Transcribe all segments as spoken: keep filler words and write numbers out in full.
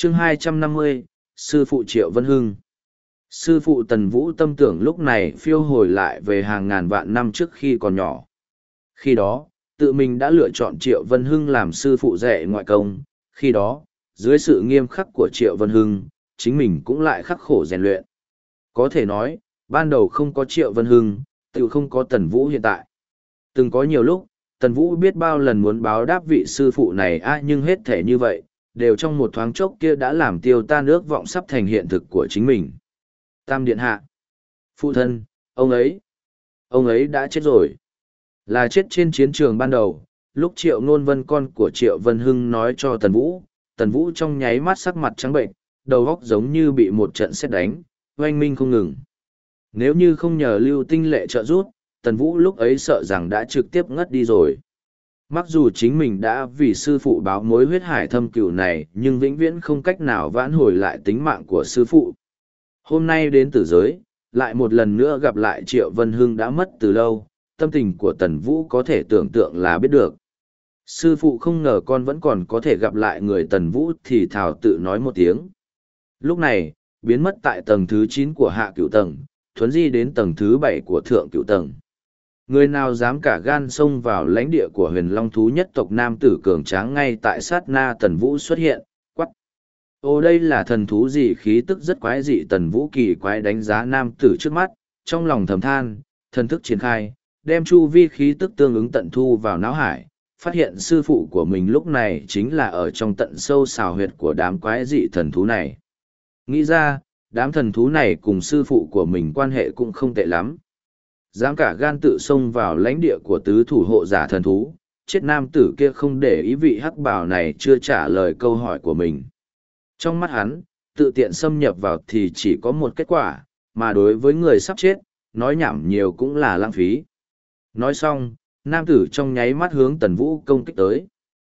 Chương hai trăm năm mươi, Sư phụ Triệu Vân Hưng. Sư phụ Tần Vũ tâm tưởng lúc này phiêu hồi lại về hàng ngàn vạn năm trước khi còn nhỏ. Khi đó, tự mình đã lựa chọn Triệu Vân Hưng làm sư phụ dạy ngoại công. Khi đó, dưới sự nghiêm khắc của Triệu Vân Hưng, chính mình cũng lại khắc khổ rèn luyện. Có thể nói, ban đầu không có Triệu Vân Hưng, tự không có Tần Vũ hiện tại. Từng có nhiều lúc, Tần Vũ biết bao lần muốn báo đáp vị sư phụ này a nhưng hết thể như vậy, đều trong một thoáng chốc kia đã làm tiêu tan ước vọng sắp thành hiện thực của chính mình. Tam Điện Hạ. Phụ thân, ông ấy. Ông ấy đã chết rồi. Là chết trên chiến trường ban đầu, lúc Triệu Nôn Vân con của Triệu Vân Hưng nói cho Tần Vũ, Tần Vũ trong nháy mắt sắc mặt trắng bệnh, đầu óc giống như bị một trận sét đánh, oanh minh không ngừng. Nếu như không nhờ Lưu Tinh Lệ trợ giúp, Tần Vũ lúc ấy sợ rằng đã trực tiếp ngất đi rồi. Mặc dù chính mình đã vì sư phụ báo mối huyết hải thâm cửu này, nhưng vĩnh viễn không cách nào vãn hồi lại tính mạng của sư phụ. Hôm nay đến tử giới, lại một lần nữa gặp lại Triệu Vân Hưng đã mất từ lâu, tâm tình của Tần Vũ có thể tưởng tượng là biết được. Sư phụ không ngờ con vẫn còn có thể gặp lại người. Tần Vũ thì thào tự nói một tiếng. Lúc này, biến mất tại tầng thứ chín của hạ cửu tầng, thuấn di đến tầng thứ bảy của thượng cửu tầng. Người nào dám cả gan xông vào lãnh địa của huyền long thú nhất tộc nam tử cường tráng ngay tại sát na Tần Vũ xuất hiện, quắc. Ô đây là thần thú gì, khí tức rất quái dị. Tần Vũ kỳ quái đánh giá nam tử trước mắt, trong lòng thầm than, thần thức triển khai, đem chu vi khí tức tương ứng tận thu vào não hải, phát hiện sư phụ của mình lúc này chính là ở trong tận sâu xào huyệt của đám quái dị thần thú này. Nghĩ ra, đám thần thú này cùng sư phụ của mình quan hệ cũng không tệ lắm. Dám cả gan tự xông vào lãnh địa của tứ thủ hộ giả thần thú, chết nam tử kia không để ý vị hắc bào này chưa trả lời câu hỏi của mình. Trong mắt hắn, tự tiện xâm nhập vào thì chỉ có một kết quả, mà đối với người sắp chết, nói nhảm nhiều cũng là lãng phí. Nói xong, nam tử trong nháy mắt hướng Tần Vũ công kích tới.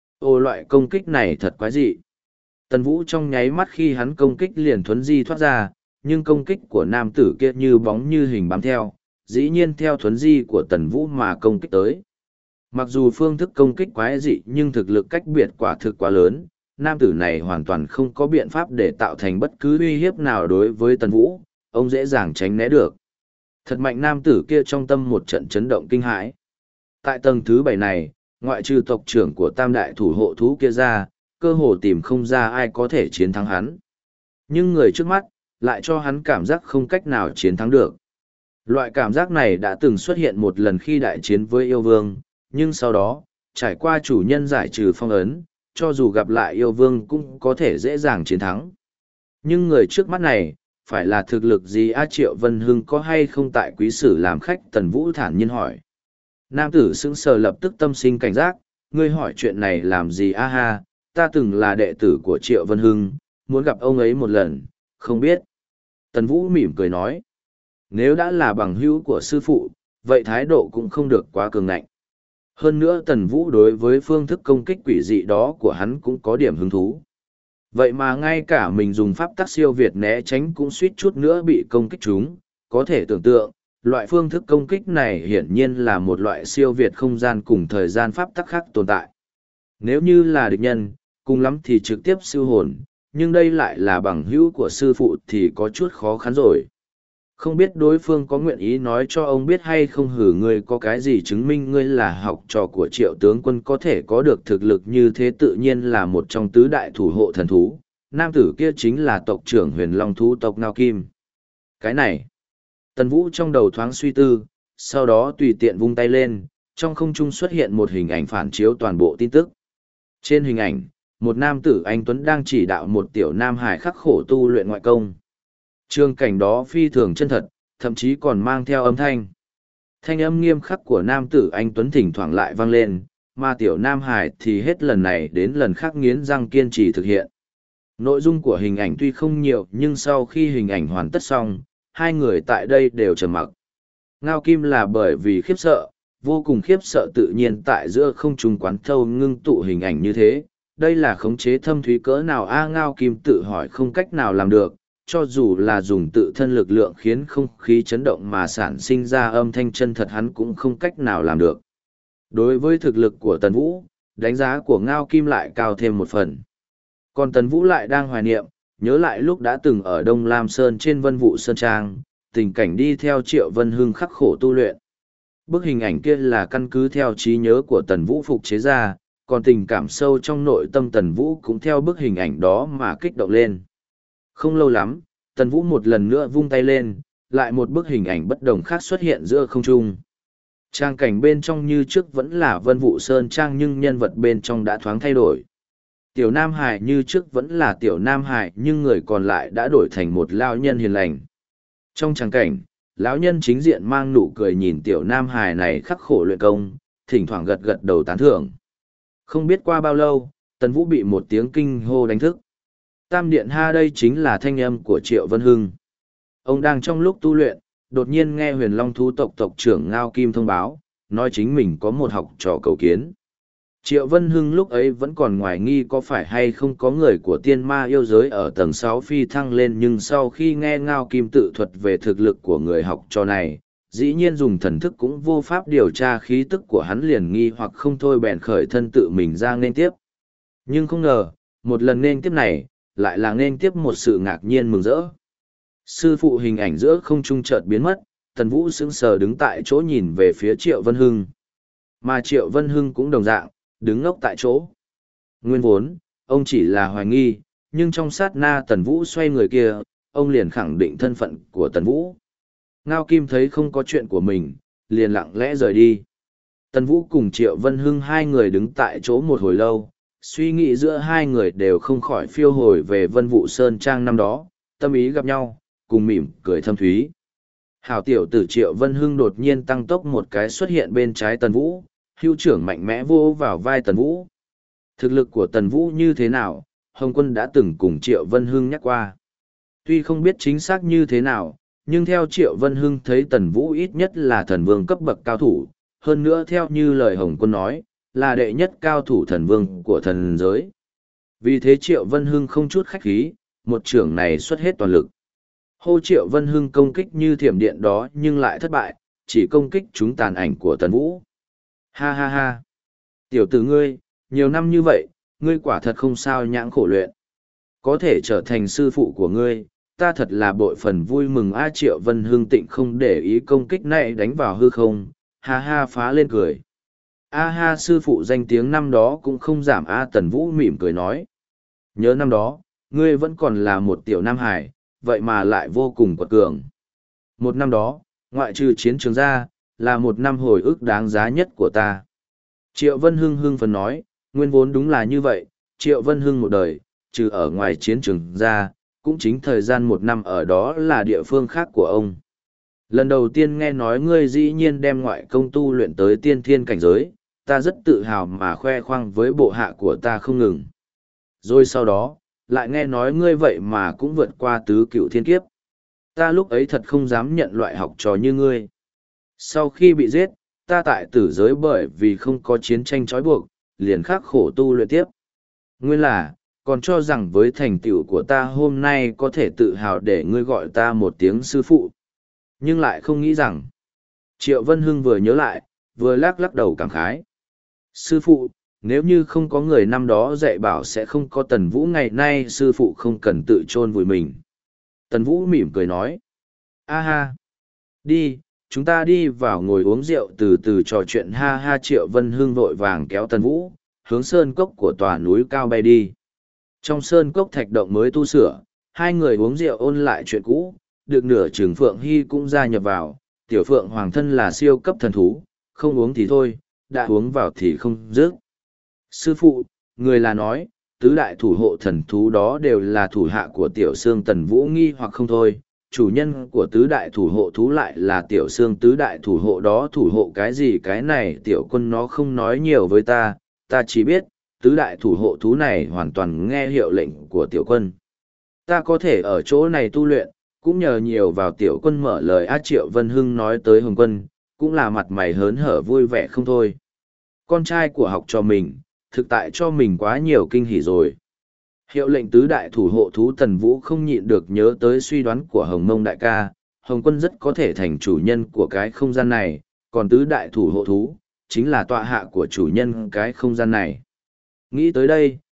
Ô loại công kích này thật quái dị. Tần Vũ trong nháy mắt khi hắn công kích liền thuấn di thoát ra, nhưng công kích của nam tử kia như bóng như hình bám theo, dĩ nhiên theo thuấn di của Tần Vũ mà công kích tới. Mặc dù phương thức công kích quái dị nhưng thực lực cách biệt quả thực quá lớn, nam tử này hoàn toàn không có biện pháp để tạo thành bất cứ uy hiếp nào đối với Tần Vũ, ông dễ dàng tránh né được. Thật mạnh, nam tử kia trong tâm một trận chấn động kinh hãi. Tại tầng thứ bảy này, ngoại trừ tộc trưởng của tam đại thủ hộ thú kia ra, cơ hồ tìm không ra ai có thể chiến thắng hắn. Nhưng người trước mắt, lại cho hắn cảm giác không cách nào chiến thắng được. Loại cảm giác này đã từng xuất hiện một lần khi đại chiến với yêu vương, nhưng sau đó, trải qua chủ nhân giải trừ phong ấn, cho dù gặp lại yêu vương cũng có thể dễ dàng chiến thắng. Nhưng người trước mắt này, phải là thực lực gì a? Triệu Vân Hưng có hay không tại quý sử làm khách? Tần Vũ thản nhiên hỏi. Nam tử sững sờ lập tức tâm sinh cảnh giác, ngươi hỏi chuyện này làm gì a? Ha, ta từng là đệ tử của Triệu Vân Hưng, muốn gặp ông ấy một lần, không biết. Tần Vũ mỉm cười nói. Nếu đã là bằng hữu của sư phụ, vậy thái độ cũng không được quá cường ngạnh. Hơn nữa Tần Vũ đối với phương thức công kích quỷ dị đó của hắn cũng có điểm hứng thú. Vậy mà ngay cả mình dùng pháp tắc siêu việt né tránh cũng suýt chút nữa bị công kích chúng, có thể tưởng tượng, loại phương thức công kích này hiển nhiên là một loại siêu việt không gian cùng thời gian pháp tắc khác tồn tại. Nếu như là địch nhân, cùng lắm thì trực tiếp siêu hồn, nhưng đây lại là bằng hữu của sư phụ thì có chút khó khăn rồi. Không biết đối phương có nguyện ý nói cho ông biết hay không? Hử, ngươi có cái gì chứng minh ngươi là học trò của Triệu tướng quân có thể có được thực lực như thế? Tự nhiên là một trong tứ đại thủ hộ thần thú, nam tử kia chính là tộc trưởng huyền long thú tộc Ngao Kim. Cái này, Tần Vũ trong đầu thoáng suy tư, sau đó tùy tiện vung tay lên, trong không trung xuất hiện một hình ảnh phản chiếu toàn bộ tin tức. Trên hình ảnh, một nam tử anh tuấn đang chỉ đạo một tiểu nam hải khắc khổ tu luyện ngoại công. Trường cảnh đó phi thường chân thật, thậm chí còn mang theo âm thanh. Thanh âm nghiêm khắc của nam tử anh tuấn thỉnh thoảng lại vang lên, mà tiểu nam hải thì hết lần này đến lần khác nghiến răng kiên trì thực hiện. Nội dung của hình ảnh tuy không nhiều nhưng sau khi hình ảnh hoàn tất xong, hai người tại đây đều trầm mặc. Ngao Kim là bởi vì khiếp sợ, vô cùng khiếp sợ, tự nhiên tại giữa không trung quán thâu ngưng tụ hình ảnh như thế. Đây là khống chế thâm thúy cỡ nào a? Ngao Kim tự hỏi không cách nào làm được, cho dù là dùng tự thân lực lượng khiến không khí chấn động mà sản sinh ra âm thanh chân thật hắn cũng không cách nào làm được. Đối với thực lực của Tần Vũ, đánh giá của Ngao Kim lại cao thêm một phần. Còn Tần Vũ lại đang hoài niệm, nhớ lại lúc đã từng ở Đông Lam Sơn trên Vân Vũ Sơn Trang, tình cảnh đi theo Triệu Vân Hưng khắc khổ tu luyện. Bức hình ảnh kia là căn cứ theo trí nhớ của Tần Vũ phục chế ra, còn tình cảm sâu trong nội tâm Tần Vũ cũng theo bức hình ảnh đó mà kích động lên. Không lâu lắm, Tần Vũ một lần nữa vung tay lên, lại một bức hình ảnh bất đồng khác xuất hiện giữa không trung. Trang cảnh bên trong như trước vẫn là Vân Vũ Sơn Trang nhưng nhân vật bên trong đã thoáng thay đổi. Tiểu Nam Hải như trước vẫn là Tiểu Nam Hải nhưng người còn lại đã đổi thành một lão nhân hiền lành. Trong trang cảnh, lão nhân chính diện mang nụ cười nhìn Tiểu Nam Hải này khắc khổ luyện công, thỉnh thoảng gật gật đầu tán thưởng. Không biết qua bao lâu, Tần Vũ bị một tiếng kinh hô đánh thức. Tam Điện Ha, đây chính là thanh âm của Triệu Vân Hưng. Ông đang trong lúc tu luyện, đột nhiên nghe Huyền Long thú tộc tộc trưởng Ngao Kim thông báo, nói chính mình có một học trò cầu kiến. Triệu Vân Hưng lúc ấy vẫn còn hoài nghi có phải hay không có người của tiên ma yêu giới ở tầng sáu phi thăng lên, nhưng sau khi nghe Ngao Kim tự thuật về thực lực của người học trò này, dĩ nhiên dùng thần thức cũng vô pháp điều tra khí tức của hắn, liền nghi hoặc không thôi bèn khởi thân tự mình ra nên tiếp. Nhưng không ngờ, một lần nên tiếp này, lại là nên tiếp một sự ngạc nhiên mừng rỡ. Sư phụ hình ảnh giữa không trung chợt biến mất, Tần Vũ sững sờ đứng tại chỗ nhìn về phía Triệu Vân Hưng. Mà Triệu Vân Hưng cũng đồng dạng, đứng ngốc tại chỗ. Nguyên vốn, ông chỉ là hoài nghi, nhưng trong sát na Tần Vũ xoay người kia, ông liền khẳng định thân phận của Tần Vũ. Ngao Kim thấy không có chuyện của mình, liền lặng lẽ rời đi. Tần Vũ cùng Triệu Vân Hưng hai người đứng tại chỗ một hồi lâu, suy nghĩ giữa hai người đều không khỏi phiêu hồi về Vân Vũ Sơn Trang năm đó, tâm ý gặp nhau, cùng mỉm cười thâm thúy. Hảo tiểu tử Triệu Vân Hưng đột nhiên tăng tốc một cái xuất hiện bên trái Tần Vũ, hưu trưởng mạnh mẽ vô vào vai Tần Vũ. Thực lực của Tần Vũ như thế nào, Hồng Quân đã từng cùng Triệu Vân Hưng nhắc qua. Tuy không biết chính xác như thế nào, nhưng theo Triệu Vân Hưng thấy Tần Vũ ít nhất là thần vương cấp bậc cao thủ, hơn nữa theo như lời Hồng Quân nói, là đệ nhất cao thủ thần vương của thần giới. Vì thế Triệu Vân Hưng không chút khách khí, một trưởng này xuất hết toàn lực. Hô Triệu Vân Hưng công kích như thiểm điện đó nhưng lại thất bại, chỉ công kích trúng tàn ảnh của Tần Vũ. Ha ha ha! Tiểu tử ngươi, nhiều năm như vậy, ngươi quả thật không sao nhãng khổ luyện. Có thể trở thành sư phụ của ngươi, ta thật là bội phần vui mừng. A Triệu Vân Hưng tịnh không để ý công kích này đánh vào hư không, ha ha phá lên cười. A ha, sư phụ danh tiếng năm đó cũng không giảm. A Tần Vũ mỉm cười nói. Nhớ năm đó, ngươi vẫn còn là một tiểu nam hải, vậy mà lại vô cùng quật cường. Một năm đó, ngoại trừ chiến trường ra, là một năm hồi ức đáng giá nhất của ta. Triệu Vân Hưng hưng phấn nói, nguyên vốn đúng là như vậy, Triệu Vân Hưng một đời, trừ ở ngoài chiến trường ra, cũng chính thời gian một năm ở đó là địa phương khác của ông. Lần đầu tiên nghe nói ngươi dĩ nhiên đem ngoại công tu luyện tới tiên thiên cảnh giới, ta rất tự hào mà khoe khoang với bộ hạ của ta không ngừng. Rồi sau đó, lại nghe nói ngươi vậy mà cũng vượt qua tứ cựu thiên kiếp. Ta lúc ấy thật không dám nhận loại học trò như ngươi. Sau khi bị giết, ta tại tử giới bởi vì không có chiến tranh trói buộc, liền khắc khổ tu luyện tiếp. Nguyên là, còn cho rằng với thành tựu của ta hôm nay có thể tự hào để ngươi gọi ta một tiếng sư phụ. Nhưng lại không nghĩ rằng, Triệu Vân Hưng vừa nhớ lại, vừa lắc lắc đầu cảm khái. Sư phụ, nếu như không có người năm đó dạy bảo sẽ không có Tần Vũ ngày nay, sư phụ không cần tự chôn vùi mình. Tần Vũ mỉm cười nói. A ha, đi, chúng ta đi vào ngồi uống rượu từ từ trò chuyện. Ha ha. Triệu Vân Hưng vội vàng kéo Tần Vũ, hướng sơn cốc của tòa núi cao bay đi. Trong sơn cốc thạch động mới tu sửa, hai người uống rượu ôn lại chuyện cũ, được nửa chừng Phượng Hy cũng gia nhập vào. Tiểu Phượng Hoàng thân là siêu cấp thần thú, không uống thì thôi, đã uống vào thì không dứt. Sư phụ, người là nói, tứ đại thủ hộ thần thú đó đều là thủ hạ của Tiểu Sương. Tần Vũ nghi hoặc không thôi, chủ nhân của tứ đại thủ hộ thú lại là Tiểu Sương. Tứ đại thủ hộ đó thủ hộ cái gì? Cái này Tiểu Quân nó không nói nhiều với ta, ta chỉ biết, tứ đại thủ hộ thú này hoàn toàn nghe hiệu lệnh của Tiểu Quân. Ta có thể ở chỗ này tu luyện, cũng nhờ nhiều vào Tiểu Quân mở lời. A Triệu Vân Hưng nói tới Hồng Quân, cũng là mặt mày hớn hở vui vẻ không thôi. Con trai của học trò mình, thực tại cho mình quá nhiều kinh hỉ rồi. Hiệu lệnh tứ đại thủ hộ thú. Tần Vũ không nhịn được nhớ tới suy đoán của Hồng Mông đại ca, Hồng Quân rất có thể thành chủ nhân của cái không gian này, còn tứ đại thủ hộ thú, chính là tọa hạ của chủ nhân cái không gian này. Nghĩ tới đây,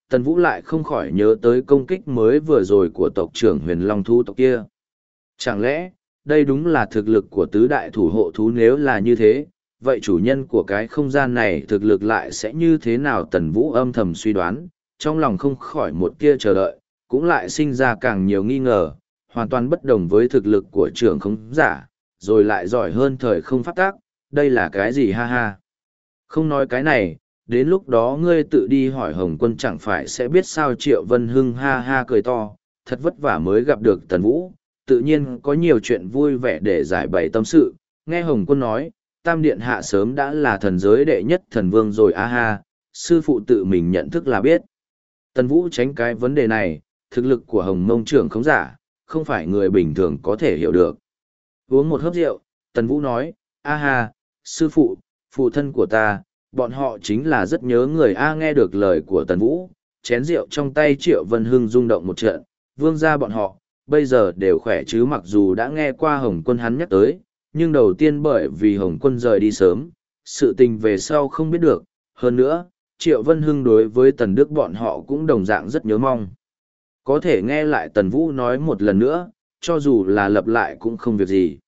Tần Vũ lại không khỏi nhớ tới công kích mới vừa rồi của tộc trưởng huyền long thú tộc kia. Chẳng lẽ, đây đúng là thực lực của tứ đại thủ hộ thú? Nếu là như thế, vậy chủ nhân của cái không gian này thực lực lại sẽ như thế nào? Tần Vũ âm thầm suy đoán, trong lòng không khỏi một tia chờ đợi, cũng lại sinh ra càng nhiều nghi ngờ, hoàn toàn bất đồng với thực lực của trưởng không giả, rồi lại giỏi hơn thời không pháp tác, đây là cái gì ha ha. Không nói cái này, đến lúc đó ngươi tự đi hỏi Hồng Quân chẳng phải sẽ biết sao. Triệu Vân Hưng ha ha cười to, thật vất vả mới gặp được Tần Vũ, tự nhiên có nhiều chuyện vui vẻ để giải bày tâm sự. Nghe Hồng Quân nói, Tam Điện Hạ sớm đã là thần giới đệ nhất thần vương rồi a ha, sư phụ tự mình nhận thức là biết. Tần Vũ tránh cái vấn đề này, thực lực của Hồng Mông trưởng không giả, không phải người bình thường có thể hiểu được. Uống một hớp rượu, Tần Vũ nói, a ha, sư phụ, phụ thân của ta, bọn họ chính là rất nhớ người a. Nghe được lời của Tần Vũ, chén rượu trong tay Triệu Vân Hưng rung động một trận, vương gia bọn họ, bây giờ đều khỏe chứ? Mặc dù đã nghe qua Hồng Quân hắn nhắc tới, nhưng đầu tiên bởi vì Hồng Quân rời đi sớm, sự tình về sau không biết được. Hơn nữa, Triệu Vân Hưng đối với Tần Đức bọn họ cũng đồng dạng rất nhớ mong. Có thể nghe lại Tần Vũ nói một lần nữa, cho dù là lặp lại cũng không việc gì.